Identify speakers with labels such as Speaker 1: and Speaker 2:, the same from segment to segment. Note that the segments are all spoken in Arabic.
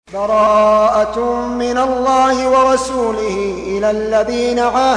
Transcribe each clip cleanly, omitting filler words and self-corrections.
Speaker 1: براءة من الله ورسوله إلى الذين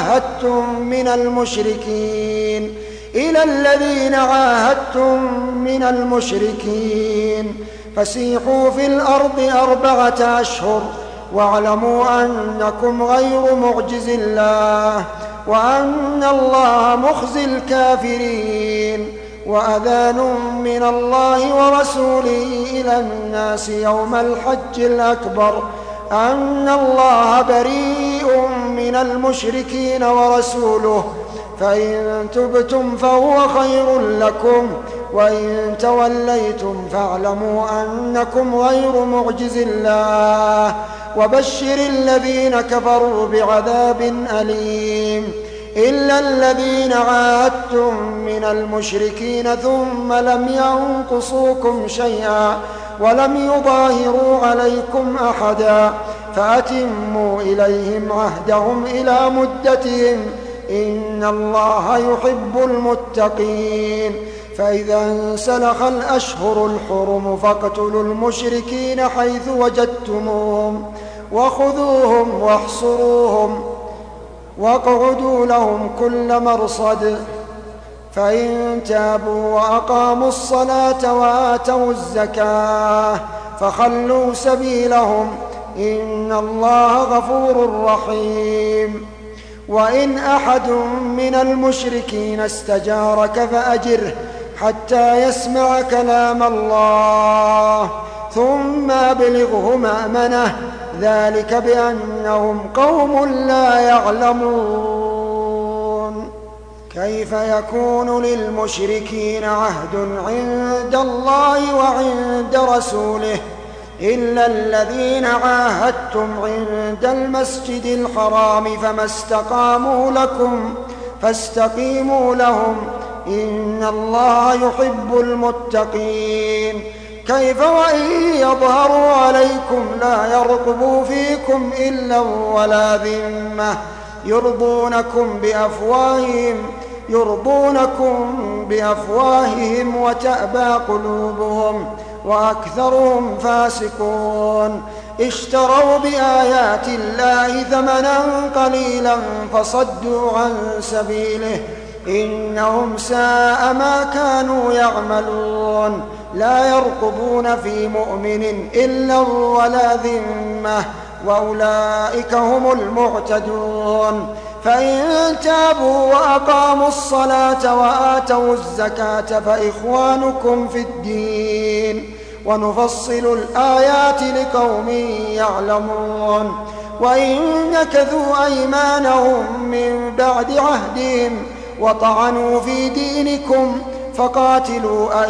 Speaker 1: عاهدتم من المشركين فسيحوا في الأرض 4 أشهر واعلموا أنكم غير معجز الله وأن الله مخزي الكافرين. وأذان من الله ورسوله إلى الناس يوم الحج الأكبر أن الله بريء من المشركين ورسوله، فإن تبتم فهو خير لكم، وإن توليتم فاعلموا أنكم غير معجز الله وبشر الذين كفروا بعذاب أليم. إلا الذين عاهدتم من المشركين ثم لم ينقصوكم شيئا ولم يظاهروا عليكم أحدا فأتموا إليهم عهدهم إلى مدتهم إن الله يحب المتقين. فإذا انسلخ الأشهر الحرم فاقتلوا المشركين حيث وجدتموهم وخذوهم واحصروهم واقعدوا لهم كل مرصد، فإن تابوا وأقاموا الصلاة وآتوا الزكاة فخلوا سبيلهم إن الله غفور رحيم. وإن أحد من المشركين استجارك فأجره حتى يسمع كلام الله ثم أبلغه مأمنه، ذلك بأنهم قوم لا يعلمون. كيف يكون للمشركين عهد عند الله وعند رسوله إلا الذين عاهدتم عند المسجد الحرام فما استقاموا لكم فاستقيموا لهم إن الله يحب المتقين. كيف وإن يظهروا عليكم لا يرقبوا فيكم إلا ولا ذمة يرضونكم بأفواههم وتأبى قلوبهم وأكثرهم فاسقون. اشتروا بآيات الله ثمنا قليلا فصدوا عن سبيله إنهم ساء ما كانوا يعملون. لا يرقبون في مؤمن إلا ولا ذمة وأولئك هم المعتدون. فإن تابوا وأقاموا الصلاة وآتوا الزكاة فإخوانكم في الدين ونفصل الآيات لقوم يعلمون. وإن نكثوا أيمانهم من بعد عهدهم وطعنوا في دينكم فقاتلوا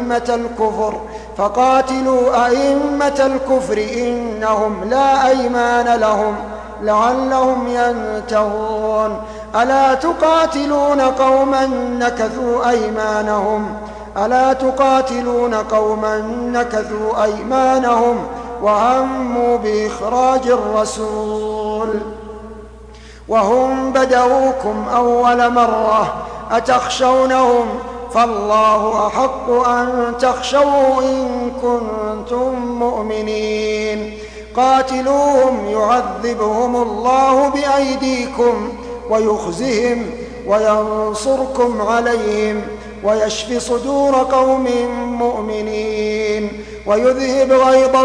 Speaker 1: أئمة الكفر إنهم لا أيمان لهم لعلهم ينتهون. ألا تقاتلون قوما نكثوا أيمانهم وهموا بإخراج الرسول وهم بدؤوكم أول مرة أتخشونهم فالله أحق أن تخشوه إن كنتم مؤمنين. قاتلوهم يعذبهم الله بأيديكم ويخزهم وينصركم عليهم ويشفي صدور قوم مؤمنين ويذهب غيظ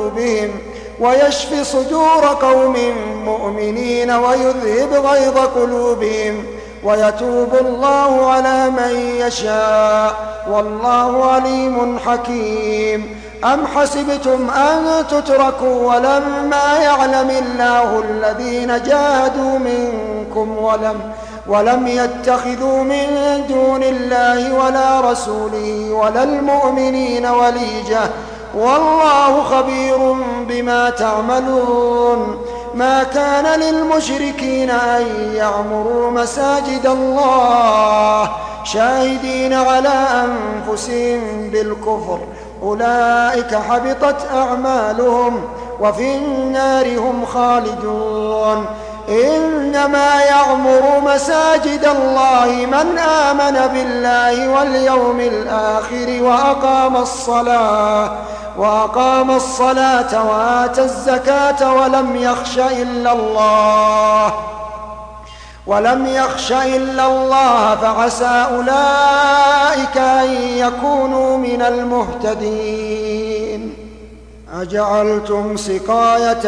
Speaker 1: قلوبهم ويتوب الله على من يشاء والله عليم حكيم. أم حسبتم أن تتركوا ولما يعلم الله الذين جاهدوا منكم ولم يتخذوا من دون الله ولا رسوله ولا المؤمنين وليجة والله خبير بما تعملون. ما كان للمشركين أن يعمروا مساجد الله شاهدين على أنفسهم بالكفر أولئك حبطت أعمالهم وفي النار هم خالدون. إنما يعمر مساجد الله من وأقام الصلاة وآتى الزكاة ولم يخش إلا الله فعسى أولئك أن يكونوا من المهتدين. أجعلتم سقاية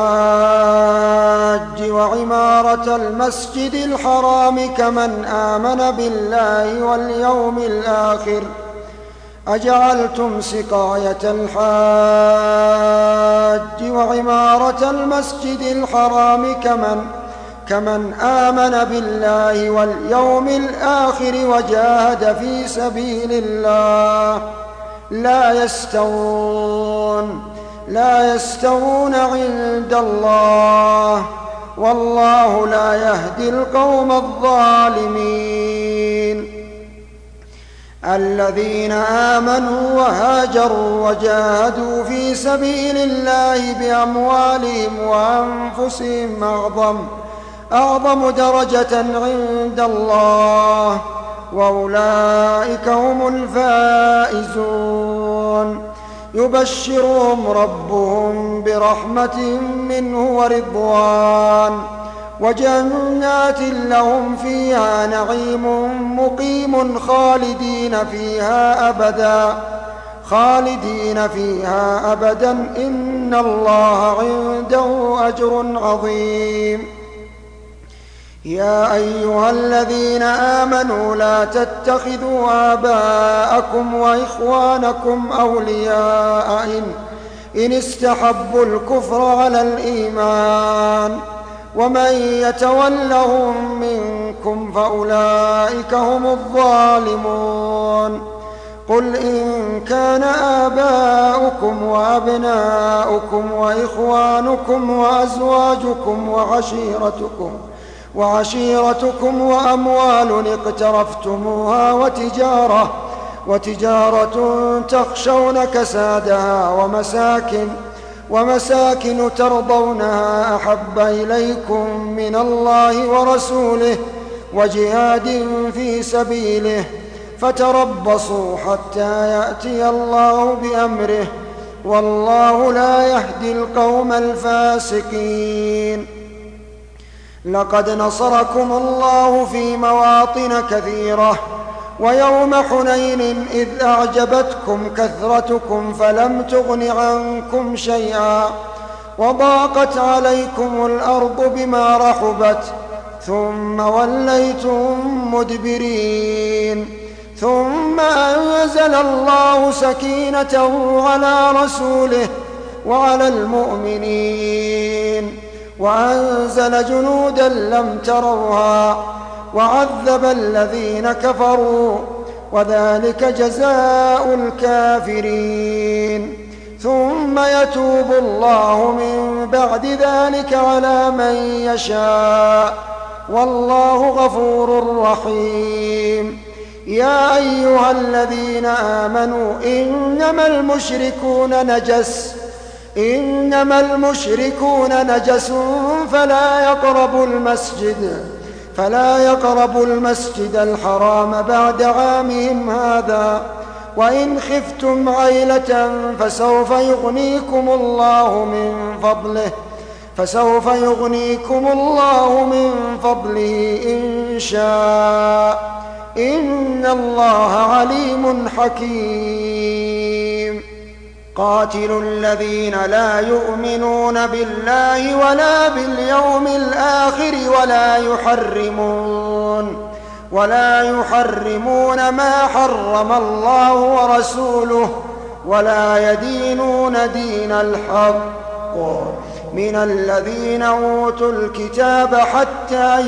Speaker 1: الحاج وعمارة المسجد الحرام كمن آمن بالله واليوم الآخر أجعلتم سقاية الحاج وعمارة المسجد الحرام كمن آمن بالله واليوم الآخر وجاهد في سبيل الله لا يستوون عند الله والله لا يهدي القوم الظالمين. الذين آمنوا وهاجروا وجاهدوا في سبيل الله بأموالهم وأنفسهم أعظم درجة عند الله وأولئك هم الفائزون. يبشرهم ربهم برحمة منه ورضوان وجنات لهم فيها نعيم مقيم خالدين فيها أبدا إن الله عنده أجر عظيم. يا أيها الذين آمنوا لا تتخذوا آباءكم وإخوانكم أولياء إن استحبوا الكفر على الإيمان ومن يتولهم منكم فأولئك هم الظالمون. قل إن كان آباؤكم وأبناؤكم وإخوانكم وأزواجكم وعشيرتكم وأموال اقترفتموها وتجارة تخشون كسادها ومساكن ترضونها أحب إليكم من الله ورسوله وجهاد في سبيله فتربصوا حتى يأتي الله بأمره والله لا يهدي القوم الفاسقين. لقد نصركم الله في مواطن كثيرة ويوم حنين إذ أعجبتكم كثرتكم فلم تغن عنكم شيئا وضاقت عليكم الأرض بما رحبت ثم وليتم مدبرين. ثم أنزل الله سكينته على رسوله وعلى المؤمنين وأنزل جنودا لم تروها وعذب الذين كفروا وذلك جزاء الكافرين. ثم يتوب الله من بعد ذلك على من يشاء والله غفور رحيم. يا أيها الذين آمنوا إنما المشركون نجس فلا يقربوا المسجد الحرام بعد عامهم هذا وإن خفتم عيلة فسوف يغنيكم الله من فضله إن شاء إن الله عليم حكيم. قاتلوا الذين لا يؤمنون بالله ولا باليوم الآخر ولا يحرمون ما حرم الله ورسوله ولا يدينون دين الحق من الذين أوتوا الكتاب حتى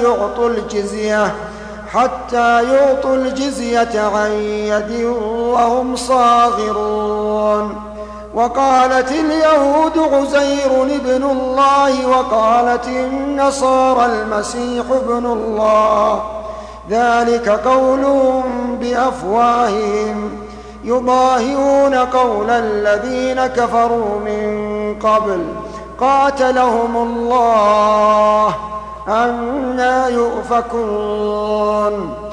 Speaker 1: يعطوا الجزية عن يد وهم صاغرون. وقالت اليهود عزير ابن الله وقالت النصارى المسيح ابن الله ذلك قولهم بأفواههم يضاهئون قول الذين كفروا من قبل قاتلهم الله أنى يؤفكون.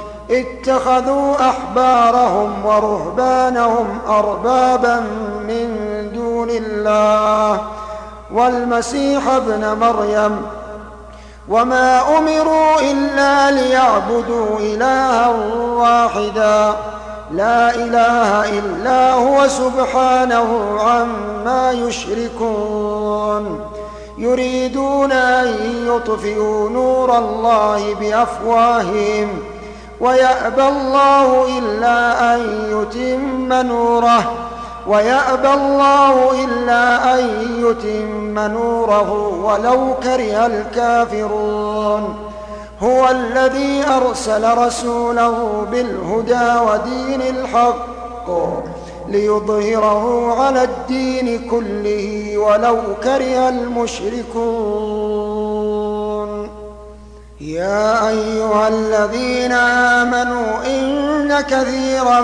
Speaker 1: اتخذوا أحبارهم ورهبانهم أربابا من دون دون الله والمسيح ابن مريم وما أمروا إلا ليعبدوا إلها واحدا لا إله إلا هو سبحانه عما يشركون يريدون أن يطفئوا نور الله بأفواههم ويأبى الله إلا أن يتم نوره ولو كره الكافرون هو الذي أرسل رسوله بالهدى ودين الحق ليظهره على الدين كله ولو كره المشركون يا أيها الذين آمنوا إن كثيرا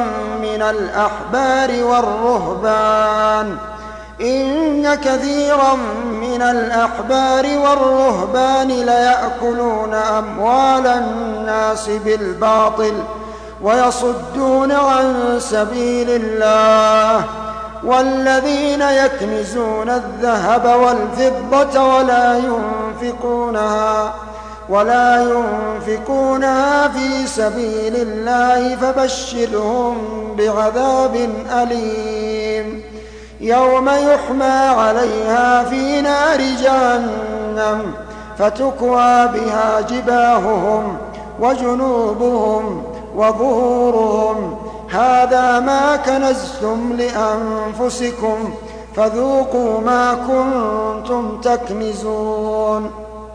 Speaker 1: من الأحبار والرهبان ليأكلون أموال الناس بالباطل ويصدون عن سبيل الله والذين يكنزون الذهب والفضة ولا ينفقونها في سبيل الله فبشرهم بعذاب أليم يوم يحمى عليها في نار جهنم فتكوى بها جباههم وجنوبهم وظهورهم هذا ما كنزتم لأنفسكم فذوقوا ما كنتم تكنزون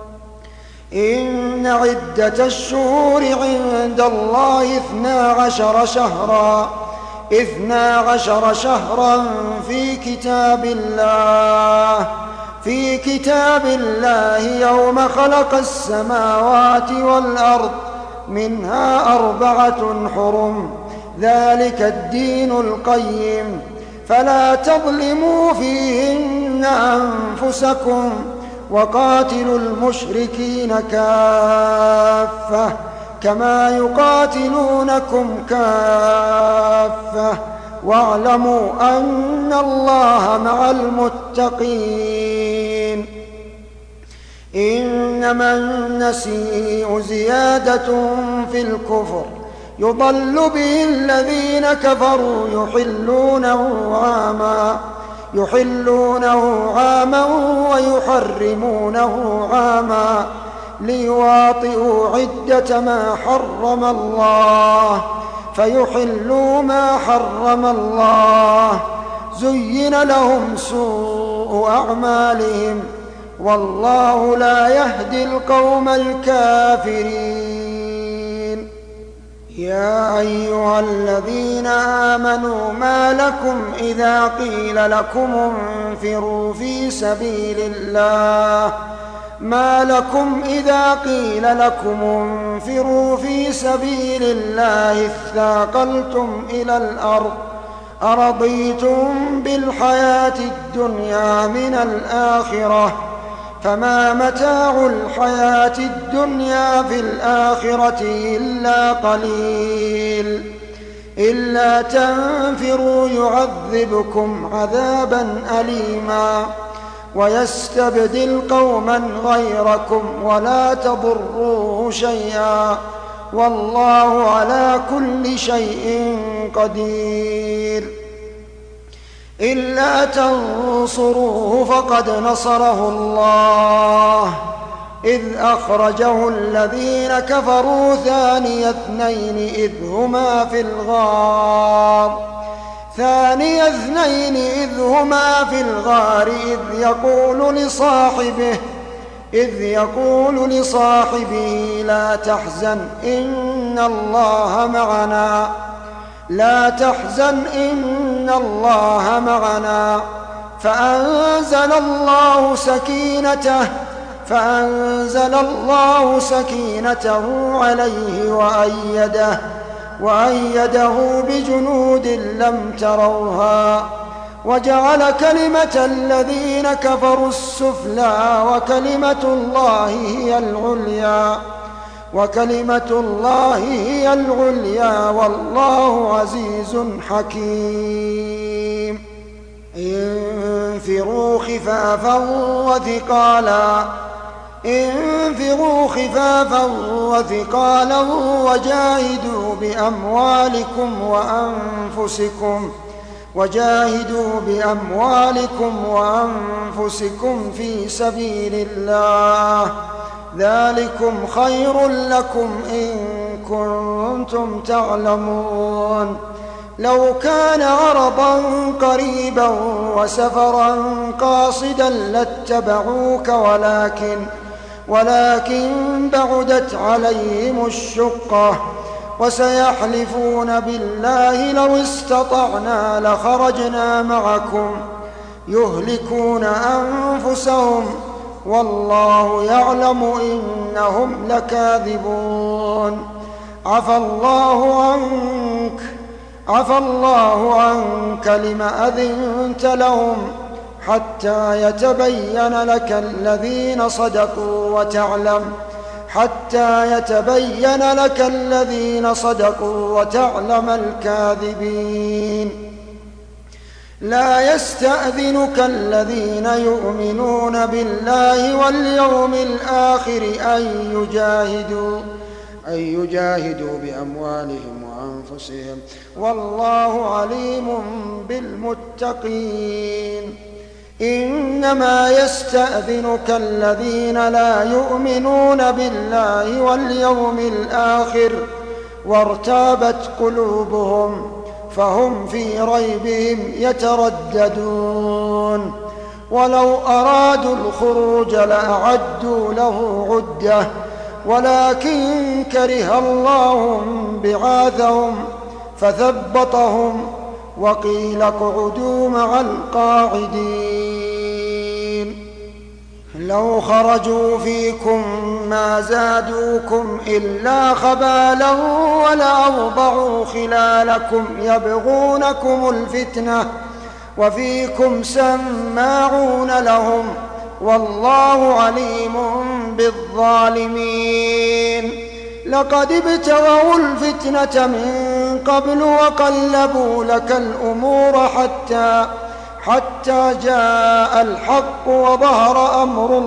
Speaker 1: إن عدة الشهور عند الله 12 شهرا في كتاب الله يوم خلق السماوات والأرض منها 4 حرم ذلك الدين القيم فلا تظلموا فيهن أنفسكم وقاتلوا المشركين كافة كما يقاتلونكم كافة واعلموا أن الله مع المتقين إنما النسيء زيادة في الكفر يضل به الذين كفروا يحلونه عاما ويحرمونه عاما ليواطئوا عدة ما حرم الله فيحلوا ما حرم الله زين لهم سوء أعمالهم والله لا يهدي القوم الكافرين يا أيها الذين آمنوا ما لكم إذا قيل لكم انفروا في سبيل الله اثاقلتم إلى الأرض أرضيتم بالحياة الدنيا من الآخرة فما متاع الحياة الدنيا في الآخرة إلا قليل إلا تنفروا يعذبكم عذابا أليما ويستبدل قوما غيركم ولا تضروه شيئا والله على كل شيء قدير إلا تنصروه فقد نصره الله إذ أخرجه الذين كفروا ثاني اثنين إذ هما في الغار إذ يقول لصاحبه لا تحزن إن الله معنا فأنزل الله سكينته عليه وأيده بجنود لم تروها وجعل كلمة الذين كفروا السفلى وكلمة الله هي العليا والله عزيز حكيم انفروا خفافا وثقالا وجاهدوا بأموالكم وأنفسكم في سبيل الله، ذلكم خير لكم إن كنتم تعلمون. لو كان عرضا قريبا وسفرا قاصدا لاتبعوك ولكن بعدت عليهم الشقة، وسيحلفون بالله لو استطعنا لخرجنا معكم يهلكون أنفسهم والله يعلم إنهم لكاذبون. عفى الله عنك لم أذنت لهم حتى يتبين لك الذين صدقوا وتعلم الكاذبين. لا يستأذنك الذين يؤمنون بالله واليوم الآخر أن يجاهدوا بأموالهم وأنفسهم والله عليم بالمتقين. إنما يستأذنك الذين لا يؤمنون بالله واليوم الآخر وارتابت قلوبهم فهم في ريبهم يترددون. ولو أرادوا الخروج لأعدوا له عدة ولكن كره الله بعاثهم فثبطهم وقيل اقعدوا مع القاعدين. لو خرجوا فيكم ما زادوكم إلا خبالا ولأوضعوا خلالكم يبغونكم الفتنة وفيكم سماعون لهم والله عليم بالظالمين. لقد ابتغوا الفتنة من قبل وقلبوا لك الأمور حتى جاء الحق وظهر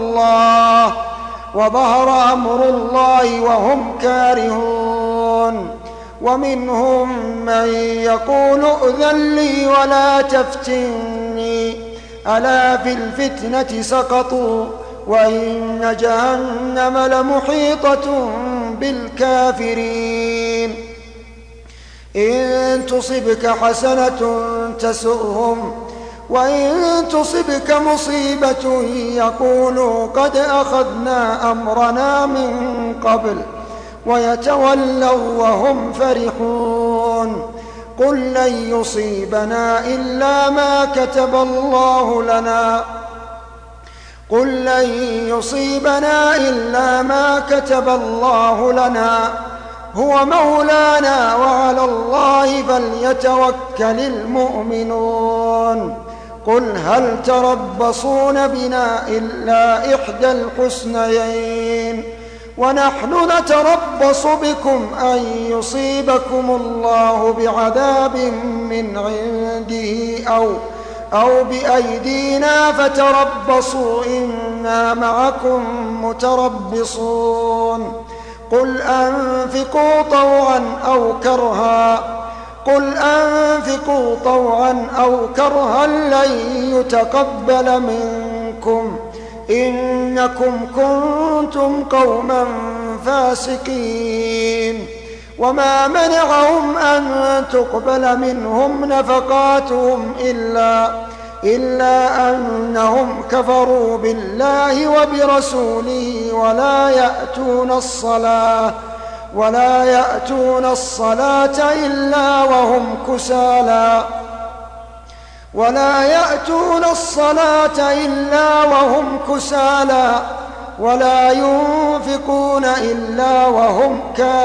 Speaker 1: أمر الله وهم كارهون. ومنهم من يقول ائذن لي ولا تفتني ألا في الفتنة سقطوا وإن جهنم لمحيطة بالكافرين. إن تصبك حسنة تسؤهم وإن تصبك مصيبة يقولوا قد أخذنا أمرنا من قبل ويتولوا وهم فرحون. قل لن يصيبنا إلا ما كتب الله لنا هو مولانا وعلى الله فليتوكل المؤمنون. قل هل تربصون بنا إلا إحدى الحسنيين ونحن نتربص بكم أن يصيبكم الله بعذاب من عنده أو بأيدينا فتربصوا إنا معكم متربصون. قل أنفقوا طوعا أو كرها لن يتقبل منكم إنكم كنتم قوما فاسقين. وما منعهم أن تقبل منهم نفقاتهم إلا أنهم كفروا بالله وبرسوله ولا يأتون الصلاة إلا وهم كسالى ولا ينفقون إلا وهم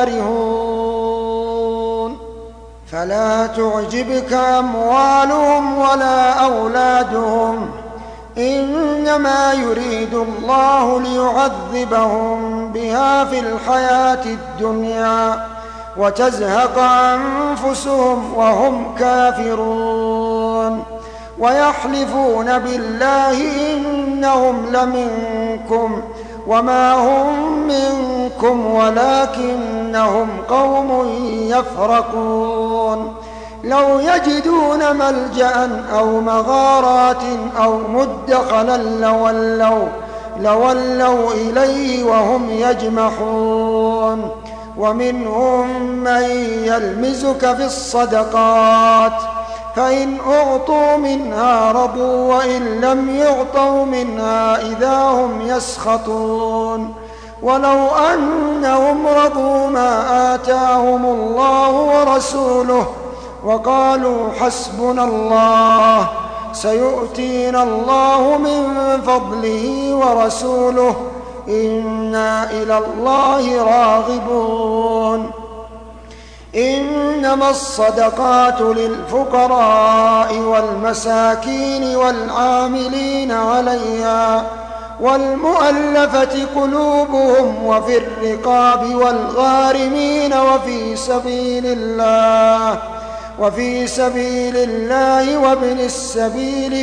Speaker 1: كارهون. فلا تعجبك أموالهم ولا أولادهم إنما يريد الله ليعذبهم بها في الحياة الدنيا وتزهق أنفسهم وهم كافرون. ويحلفون بالله إنهم لمنكم وما هم منكم ولكنهم قوم يفرقون لو يجدون ملجأ أو مغارات أو مدخلا لولوا إليه وهم يجمحون ومنهم من يلمزك في الصدقات فإن أعطوا منها رضوا وإن لم يعطوا منها إذا هم يسخطون ولو أنهم رضوا ما آتاهم الله ورسوله وقالوا حسبنا الله سيؤتينا الله من فضله ورسوله إنا إلى الله راغبون إنما الصدقات للفقراء والمساكين والعاملين عليها والمؤلفة قلوبهم وفي الرقاب والغارمين وفي سبيل الله وابن السبيل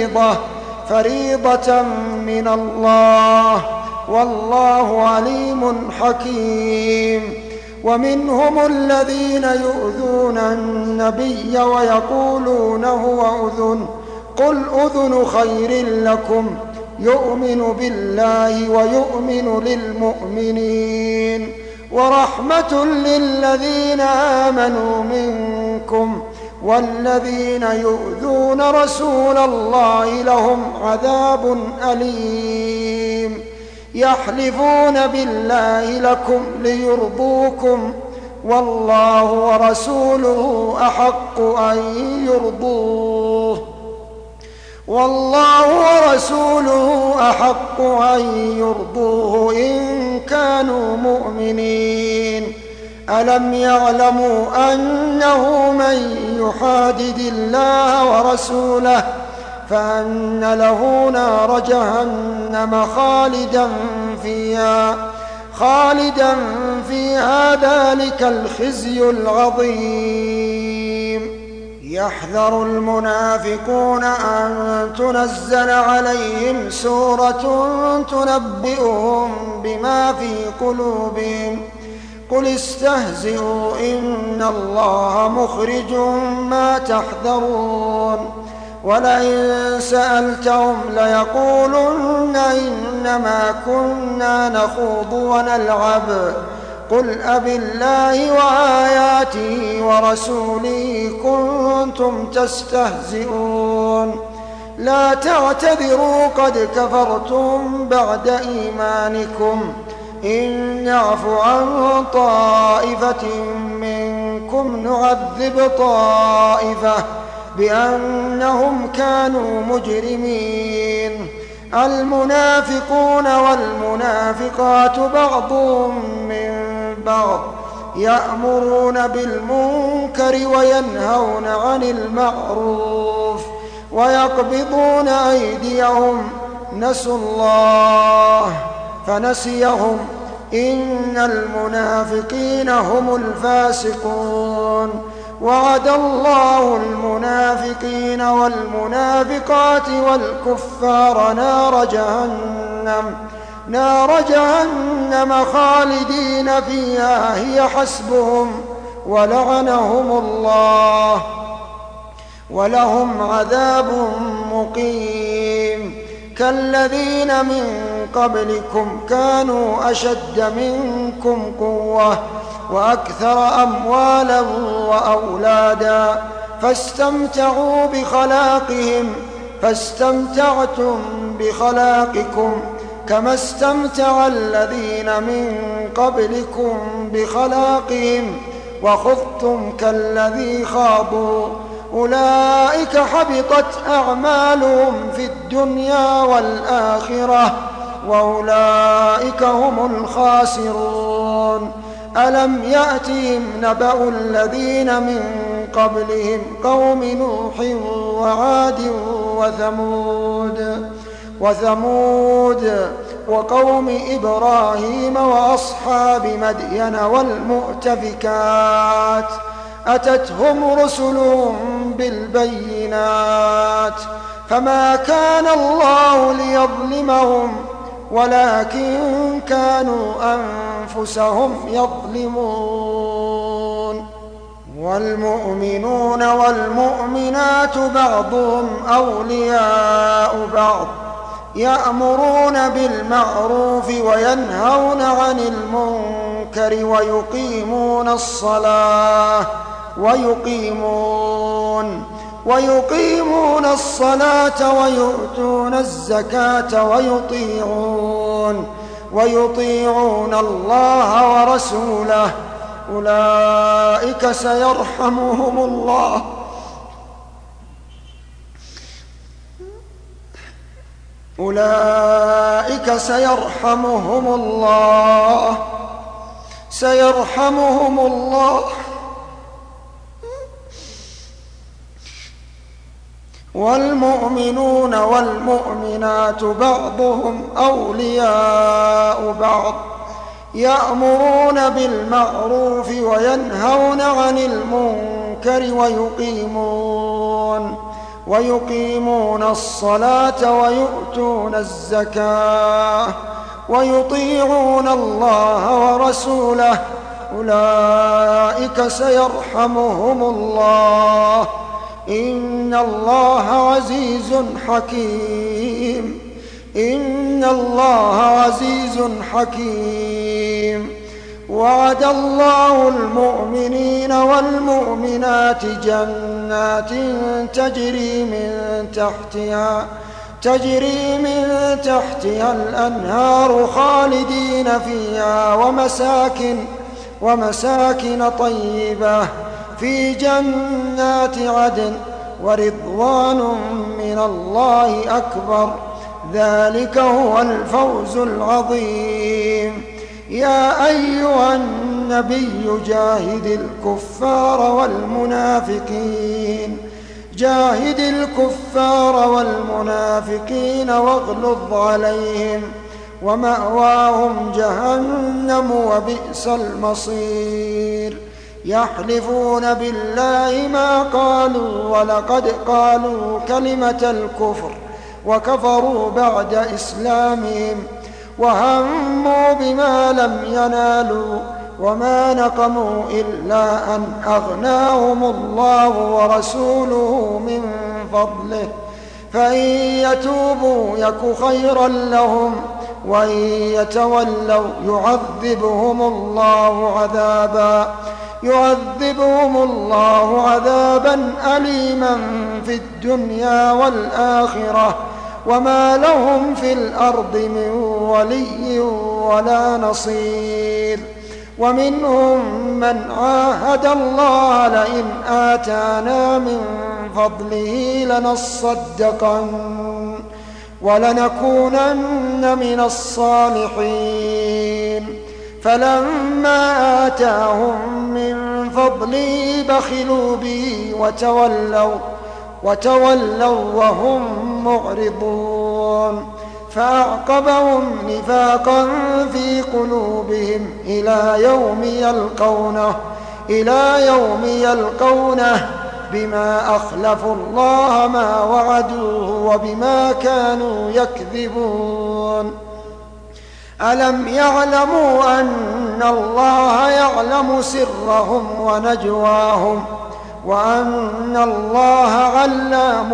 Speaker 1: فريضة من الله والله عليم حكيم ومنهم الذين يؤذون النبي ويقولون هو أذن قل أذن خير لكم يؤمن بالله ويؤمن للمؤمنين ورحمة للذين آمنوا منكم والذين يؤذون رسول الله لهم عذاب أليم يحلفون بالله لكم ليرضوكم والله ورسوله أحق أن يرضوه إن كانوا مؤمنين ألم يعلموا أنه من يحادد الله ورسوله فأن له نار جهنم خالدا فيها ذلك الخزي العظيم يحذر المنافقون أن تنزل عليهم سورة تنبئهم بما في قلوبهم قل استهزئوا إن الله مخرج ما تحذرون ولئن سألتهم ليقولن إنما كنا نخوض ونلعب قل أبالله وآياته ورسوله كنتم تستهزئون لا تعتذروا قد كفرتم بعد إيمانكم إن نعف عن طائفة منكم نعذب طائفة بأنهم كانوا مجرمين المنافقون والمنافقات بعضهم من بعض يأمرون بالمنكر وينهون عن المعروف ويقبضون أيديهم نسوا الله فنسيهم إن المنافقين هم الفاسقون وعد الله المنافقين والمنافقات والكفار نار جهنم خالدين فيها هي حسبهم ولعنهم الله ولهم عذاب مقيم كالذين من قبلكم كانوا أشد منكم قوة وأكثر أموالا وأولادا فاستمتعتم بخلاقكم كما استمتع الذين من قبلكم بخلاقهم وخضتم كالذي خاضوا أولئك حبطت أعمالهم في الدنيا والآخرة وأولئك هم الخاسرون ألم يأتهم نبأ الذين من قبلهم قوم نوح وعاد وثمود وقوم إبراهيم وأصحاب مدين والمؤتفكات أتتهم رسلهم بالبينات فما كان الله ليظلمهم ولكن كانوا أنفسهم يظلمون. والمؤمنون والمؤمنات بعضهم أولياء بعض يأمرون بالمعروف وينهون عن المنكر ويقيمون الصلاة ويؤتون الزكاة ويطيعون الله ورسوله أولئك سيرحمهم الله سيرحمهم الله. والمؤمنون والمؤمنات بعضهم أولياء بعض يأمرون بالمعروف وينهون عن المنكر ويقيمون الصلاة ويؤتون الزكاة ويطيعون الله ورسوله أولئك سيرحمهم الله إن الله عزيز حكيم. وعد الله المؤمنين والمؤمنات جنات تجري من تحتها الأنهار خالدين فيها ومساكن طيبة في جنات عدن ورضوان من الله أكبر ذلك هو الفوز العظيم. يا أيها النبي جاهد الكفار والمنافقين واغلظ عليهم ومأواهم جهنم وبئس المصير. يحلفون بالله ما قالوا ولقد قالوا كلمة الكفر وكفروا بعد إسلامهم وهموا بما لم ينالوا وما نقموا إلا أن أغناهم الله ورسوله من فضله فإن يتوبوا يك خيرا لهم وإن يتولوا يعذبهم الله عذابا أليما في الدنيا والآخرة وما لهم في الأرض من ولي ولا نصير. ومنهم من عاهد الله لئن آتانا من فضله لنصدقن ولنكونن من الصالحين فلما آتاهم من فضله بخلوا به وتولوا وهم معرضون فأعقبهم نفاقا في قلوبهم إلى يوم يلقونه بما أخلفوا الله ما وعدوه وبما كانوا يكذبون. ألم يعلموا أن الله يعلم سرهم ونجواهم وأن الله علام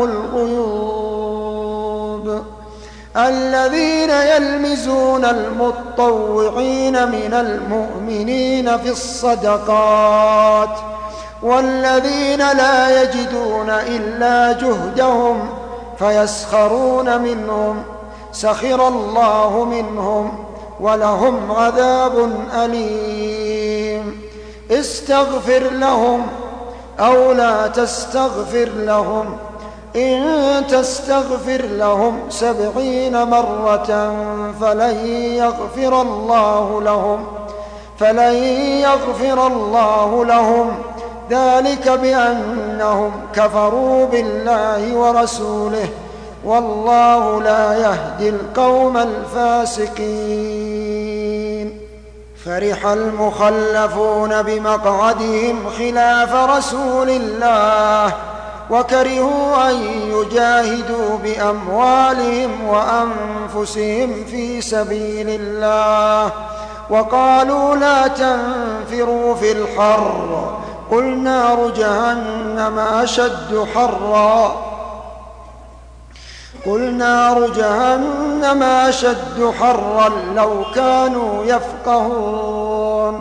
Speaker 1: الغيوب. الذين يلمزون المطوعين من المؤمنين في الصدقات والذين لا يجدون إلا جهدهم فيسخرون منهم سخر الله منهم ولهم عذاب أليم. استغفر لهم أو لا تستغفر لهم إن تستغفر لهم 70 مرة فلن يغفر الله لهم ذلك بأنهم كفروا بالله ورسوله والله لا يهدي القوم الفاسقين. فرح المخلفون بمقعدهم خلاف رسول الله وكرهوا أن يجاهدوا بأموالهم وأنفسهم في سبيل الله وقالوا لا تنفروا في الحر قل نار جهنم أشد حرا لو كانوا يفقهون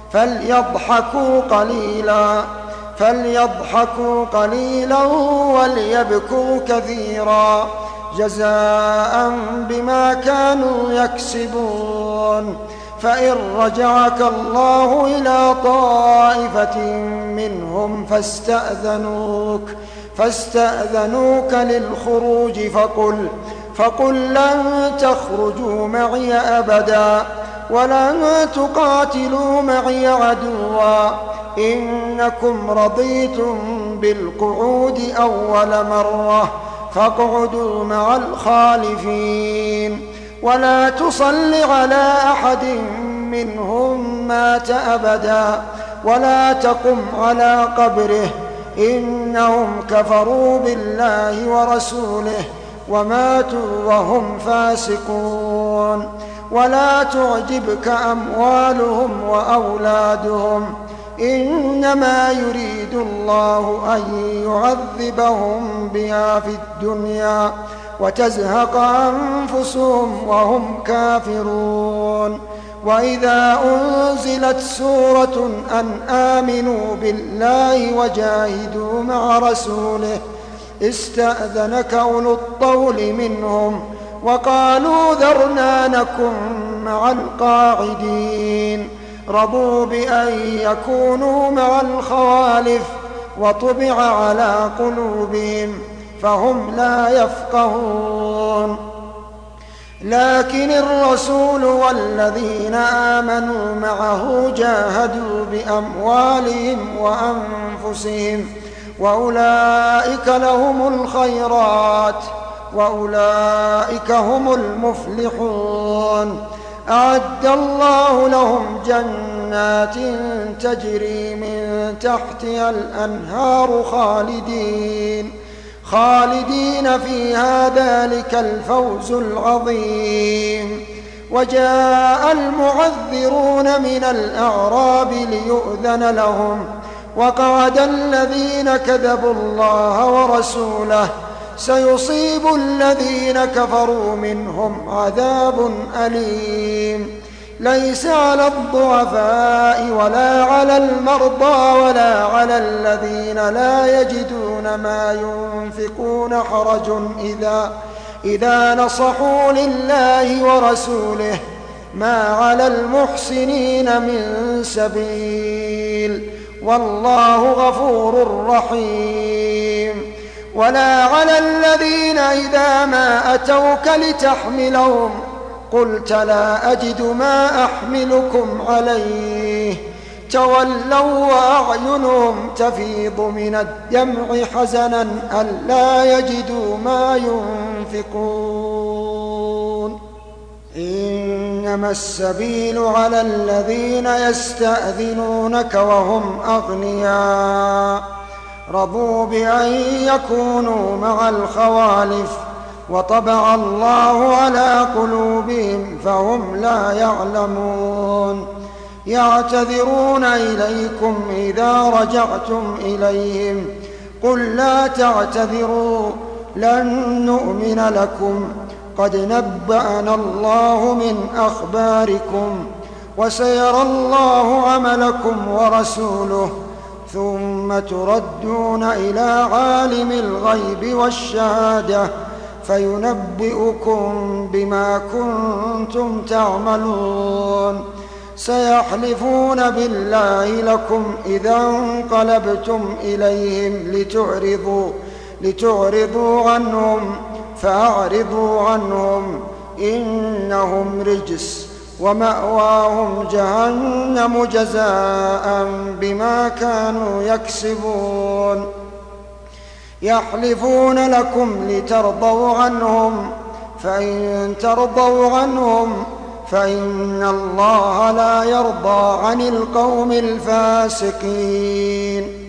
Speaker 1: فليضحكوا قليلا وليبكوا كثيرا جزاء بما كانوا يكسبون فإن رجعك الله إلى طائفة منهم فاستأذنوك للخروج فقل لن تخرجوا معي أبدا ولن تقاتلوا معي عدوا إنكم رضيتم بالقعود أول مرة فاقعدوا مع الخالفين ولا تصل على أحد منهم مات أبدا ولا تقم على قبره إنهم كفروا بالله ورسوله وماتوا وهم فاسقون ولا تعجبك أموالهم وأولادهم إنما يريد الله أن يعذبهم بها في الدنيا وتزهق أنفسهم وهم كافرون وإذا أنزلت سورة أن آمنوا بالله وجاهدوا مع رسوله استأذنك أولو الطول منهم وقالوا ذرنا نكن مع القاعدين رضوا بأن يكونوا مع الخوالف وطبع على قلوبهم فهم لا يفقهون لكن الرسول والذين آمنوا معه جاهدوا بأموالهم وأنفسهم وأولئك لهم الخيرات وأولئك هم المفلحون أعد الله لهم جنات تجري من تحتها الأنهار خالدين فيها ذلك الفوز العظيم وجاء المعذرون من الأعراب ليؤذن لهم وقعد الذين كذبوا الله ورسوله سيصيب الذين كفروا منهم عذاب أليم ليس على الضعفاء ولا على المرضى ولا على الذين لا يجدون ما ينفقون حرج إذا نصحوا لله ورسوله ما على المحسنين من سبيل والله غفور رحيم ولا على الذين إذا ما أتوك لتحملهم قلت لا أجد ما أحملكم عليه تولوا وأعينهم تفيض من الدمع حزنا ألا يجدوا ما ينفقون إنما السبيل على الذين يستأذنونك وهم أغنياء رضوا بأن يكونوا مع الخوالف وطبع الله على قلوبهم فهم لا يعلمون يعتذرون إليكم إذا رجعتم إليهم قل لا تعتذروا لن نؤمن لكم قد نبأنا الله من أخباركم وسيرى الله عملكم ورسوله ثم تردون إلى عالم الغيب والشهادة فينبئكم بما كنتم تعملون سيحلفون بالله لكم إذا انقلبتم إليهم لتعرضوا عنهم فأعرضوا عنهم إنهم رجس ومأواهم جهنم جزاء بما كانوا يكسبون يحلفون لكم لترضوا عنهم فإن ترضوا عنهم فإن الله لا يرضى عن القوم الفاسقين.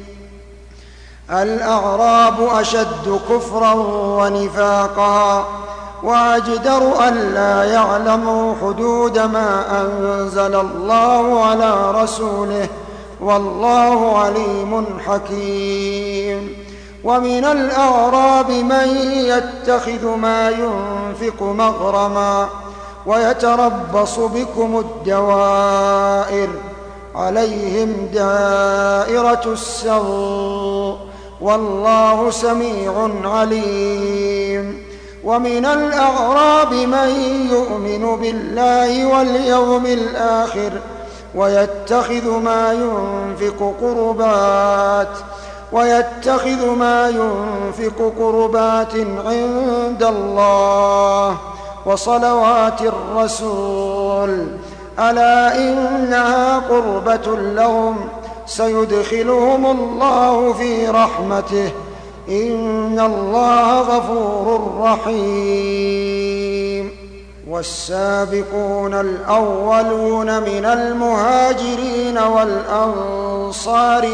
Speaker 1: الأعراب أشد كفرا ونفاقا وأجدر ألا يعلموا حدود ما أنزل الله على رسوله، والله عليم حكيم. ومن الأعراب من يتخذ ما ينفق مغرما ويتربص بكم الدوائر، عليهم دائرة السوء، والله سميع عليم. ومن الأعراب من يؤمن بالله واليوم الآخر ويتخذ ما ينفق قربات عند الله وصلوات الرسول، ألا إنها قربة لهم، سيدخلهم الله في رحمته، إن الله غفور رحيم. والسابقون الأولون من المهاجرين والأنصار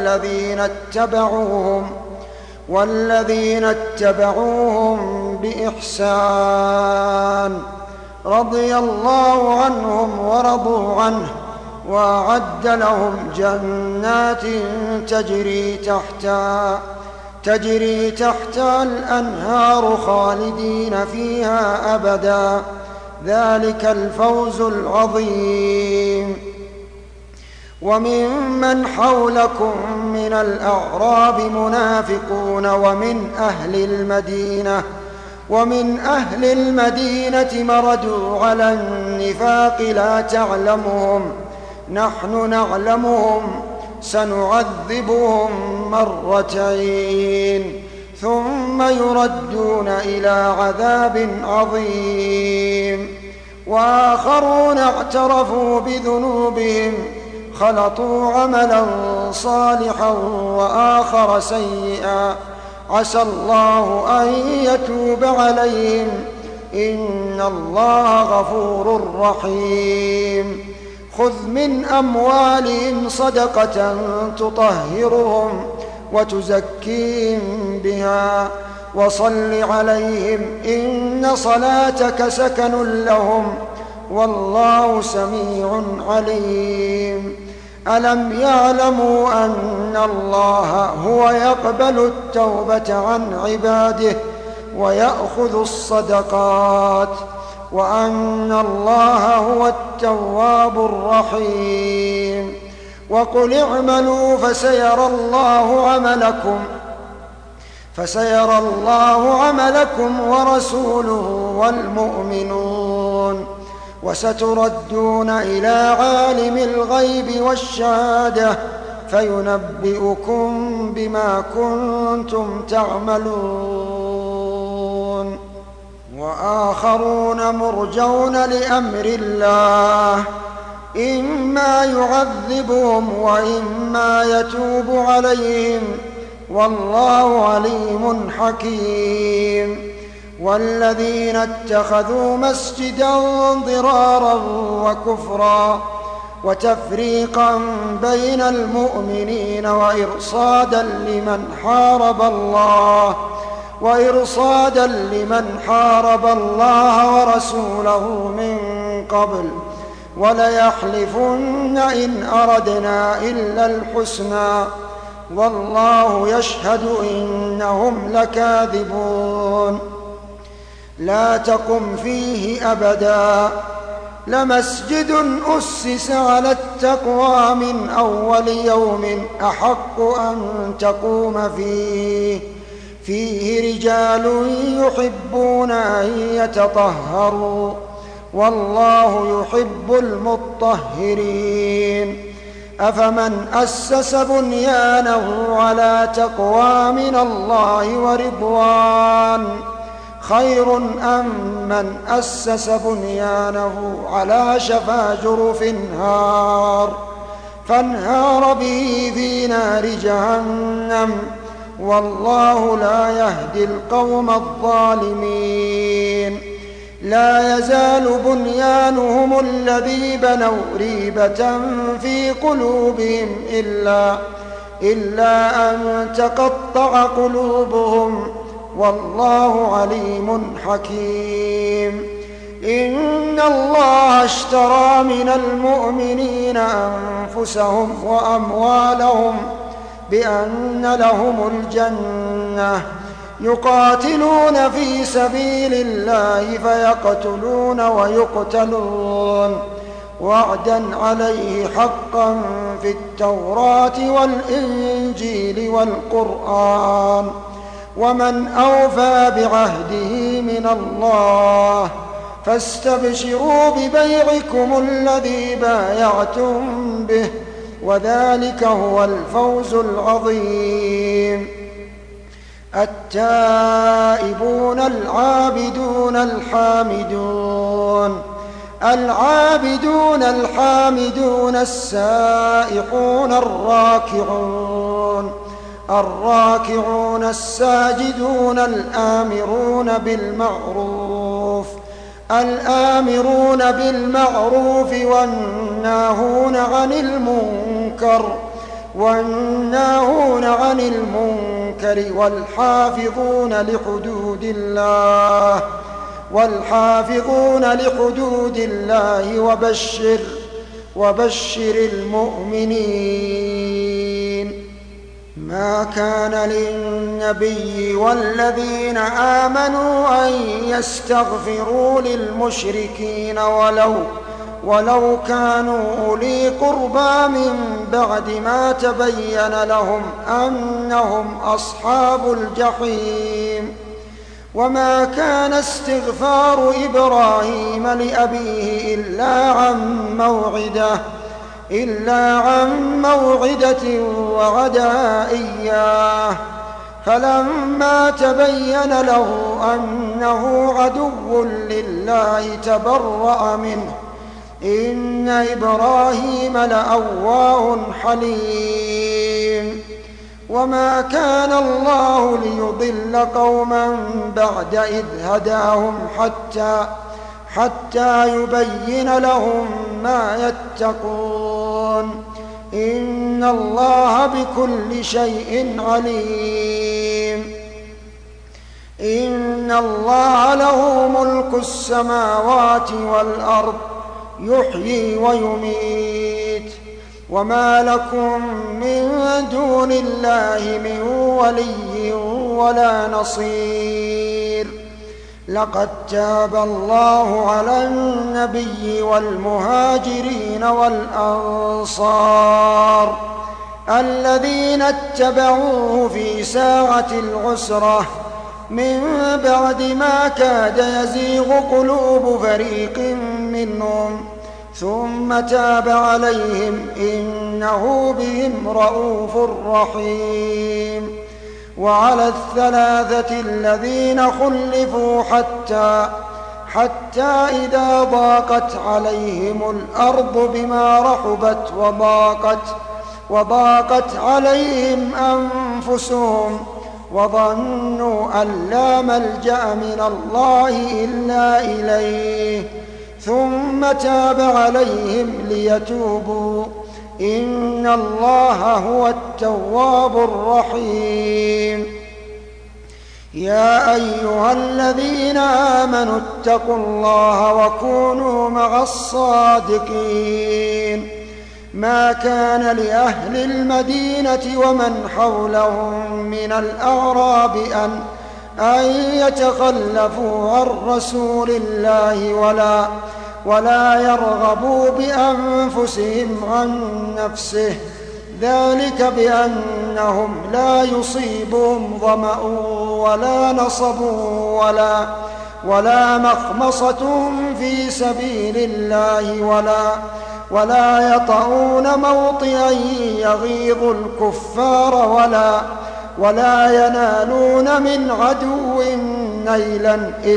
Speaker 1: والذين اتبعوهم بإحسان رضي الله عنهم ورضوا عنه، وأعد لهم جنات تجري تحتها الأنهار خالدين فيها أبدا، ذلك الفوز العظيم. وممن حولكم من الأعراب منافقون ومن أهل المدينة مردوا على النفاق لا تعلمهم، نحن نعلمهم، سنعذبهم مرتين ثم يردون إلى عذاب عظيم. وآخرون اعترفوا بذنوبهم خلطوا عملا صالحا وآخر سيئا، عسى الله أن يتوب عليهم، إن الله غفور رحيم. خذ من أموالهم صدقة تطهرهم وتزكيهم بها وصل عليهم، إن صلاتك سكن لهم، والله سميع عليم. ألم يعلموا أن الله هو يقبل التوبة عن عباده ويأخذ الصدقات، وأن الله هو التواب الرحيم. وقل اعملوا فسيرى الله عملكم ورسوله والمؤمنون، وستردون إلى عالم الغيب والشهادة فينبئكم بما كنتم تعملون. وآخرون مرجون لأمر الله، إما يعذبهم وإما يتوب عليهم، والله عليم حكيم. والذين اتخذوا مسجدا ضرارا وكفرا وتفريقا بين المؤمنين وإرصادا لمن حارب الله ورسوله من قبل، وليحلفن إن أردنا إلا الحسنى، والله يشهد إنهم لكاذبون. لا تقم فيه أبدا، لمسجد أسس على التقوى من أول يوم أحق أن تقوم فيه رجال يحبون أن يتطهروا، والله يحب المطهرين. أفمن أسس بنيانه على تقوى من الله ورضوان خير أم من أسس بنيانه على شفا جرف فانهار به في نار جهنم، والله لا يهدي القوم الظالمين. لا يزال بنيانهم الذي بنوا ريبة في قلوبهم إلا أن تقطع قلوبهم والله عليم حكيم. إن الله اشترى من المؤمنين أنفسهم وأموالهم بأن لهم الجنة يقاتلون في سبيل الله فيقتلون ويقتلون وعدا عليه حقا في التوراة والإنجيل والقرآن ومن أوفى بعهده من الله فاستبشروا ببيعكم الذي بايعتم به وذلك هو الفوز العظيم. التائبون العابدون الحامدون السائحون الراكعون الساجدون الآمرون بالمعروف والناهون عن المنكر والحافظون لحدود الله وبشر المؤمنين. ما كان للنبي والذين آمنوا أن يستغفروا للمشركين ولو كانوا أولي قربى من بعد ما تبين لهم أنهم أصحاب الجحيم. وما كان استغفار إبراهيم لأبيه إلا عن موعدة وعدها إياه فلما تبين له أنه عدو لله تبرأ منه إن إبراهيم لأواه حليم. وما كان الله ليضل قوما بعد إذ هداهم حتى يبين لهم ما يتقون إن الله بكل شيء عليم. إن الله له ملك السماوات والأرض يحيي ويميت وما لكم من دون الله من ولي ولا نصير. لقد تاب الله على النبي والمهاجرين والأنصار الذين اتبعوه في ساعة العسرة من بعد ما كاد يزيغ قلوب فريق منهم ثم تاب عليهم إنه بهم رءوف رحيم. وعلى الثلاثة الذين خلفوا حتى إذا ضاقت عليهم الأرض بما رحبت وضاقت عليهم أنفسهم وظنوا أن لا ملجأ من الله إلا إليه ثم تاب عليهم ليتوبوا إن الله هو التواب الرحيم. يا أيها الذين آمنوا اتقوا الله وكونوا مع الصادقين. ما كان لأهل المدينة ومن حولهم من الأعراب أن يتخلفوا عن رسول الله ولا يرغبوا بأنفسهم عن نفسه ذلك بأنهم لا يصيبهم ظمأ ولا نصب ولا مخمصة في سبيل الله ولا يطؤون موطئا يغيظ الكفار ولا ينالون من عدو نيلا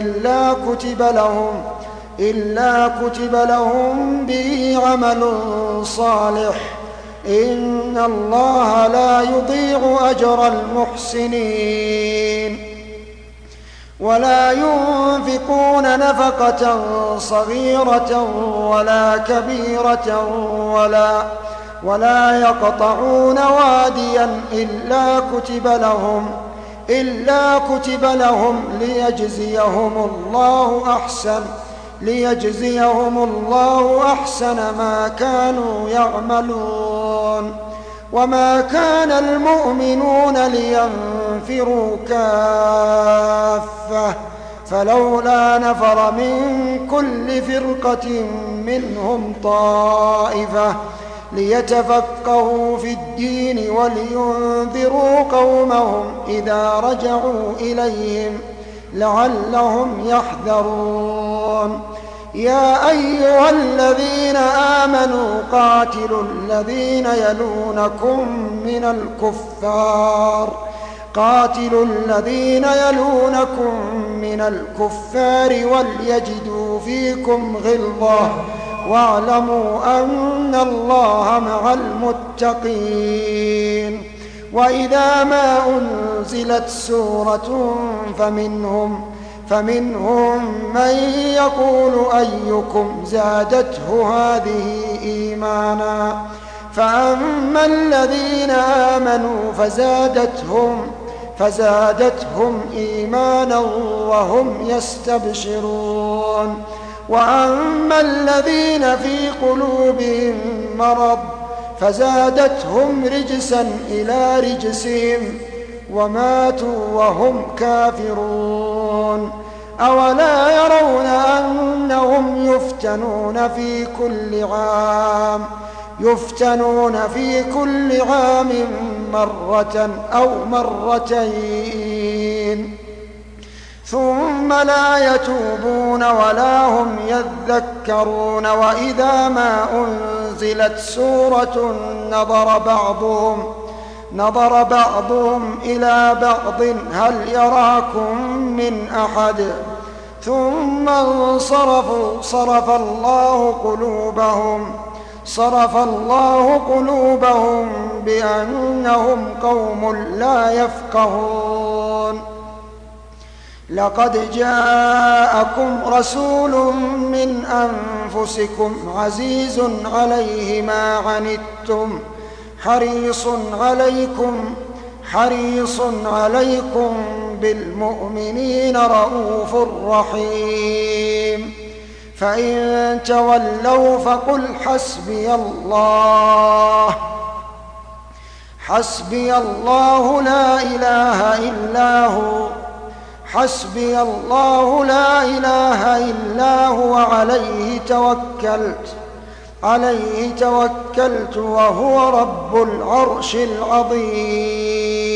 Speaker 1: إلا كتب لهم به عمل صالح إن الله لا يضيع أجر المحسنين. ولا ينفقون نفقة صغيرة ولا كبيرة ولا يقطعون واديا إلا كتب لهم ليجزيهم الله أحسن ما كانوا يعملون. وما كان المؤمنون لينفروا كافة فلولا نفر من كل فرقة منهم طائفة ليتفقهوا في الدين ولينذروا قومهم إذا رجعوا إليهم لعلهم يحذرون. يا أيها الذين آمنوا قاتلوا الذين يلونكم من الكفار وليجدوا فيكم غلظة واعلموا أن الله مع المتقين. وإذا ما أنزلت سورة فمنهم من يقول أيكم زادته هذه إيمانا فأما الذين آمنوا فزادتهم إيمانا وهم يستبشرون. وأما الذين في قلوبهم مرض فزادتهم رجسا إلى رجسهم وماتوا وهم كافرون. أولا يرون أنهم يفتنون في كل عام مرة أو مرتين ثم لا يتوبون ولا هم يذكرون. وإذا ما أنزلت سورة نظر بعضهم إلى بعض هل يراكم من أحد ثم انصرفوا صرف الله قلوبهم بأنهم قوم لا يفقهون. لقد جاءكم رسول من أنفسكم عزيز عليه ما عنتم حريص عليكم بالمؤمنين رءوف رحيم. فإن تولوا فقل حسبي الله لا إله إلا هو عليه توكلت وهو رب العرش العظيم.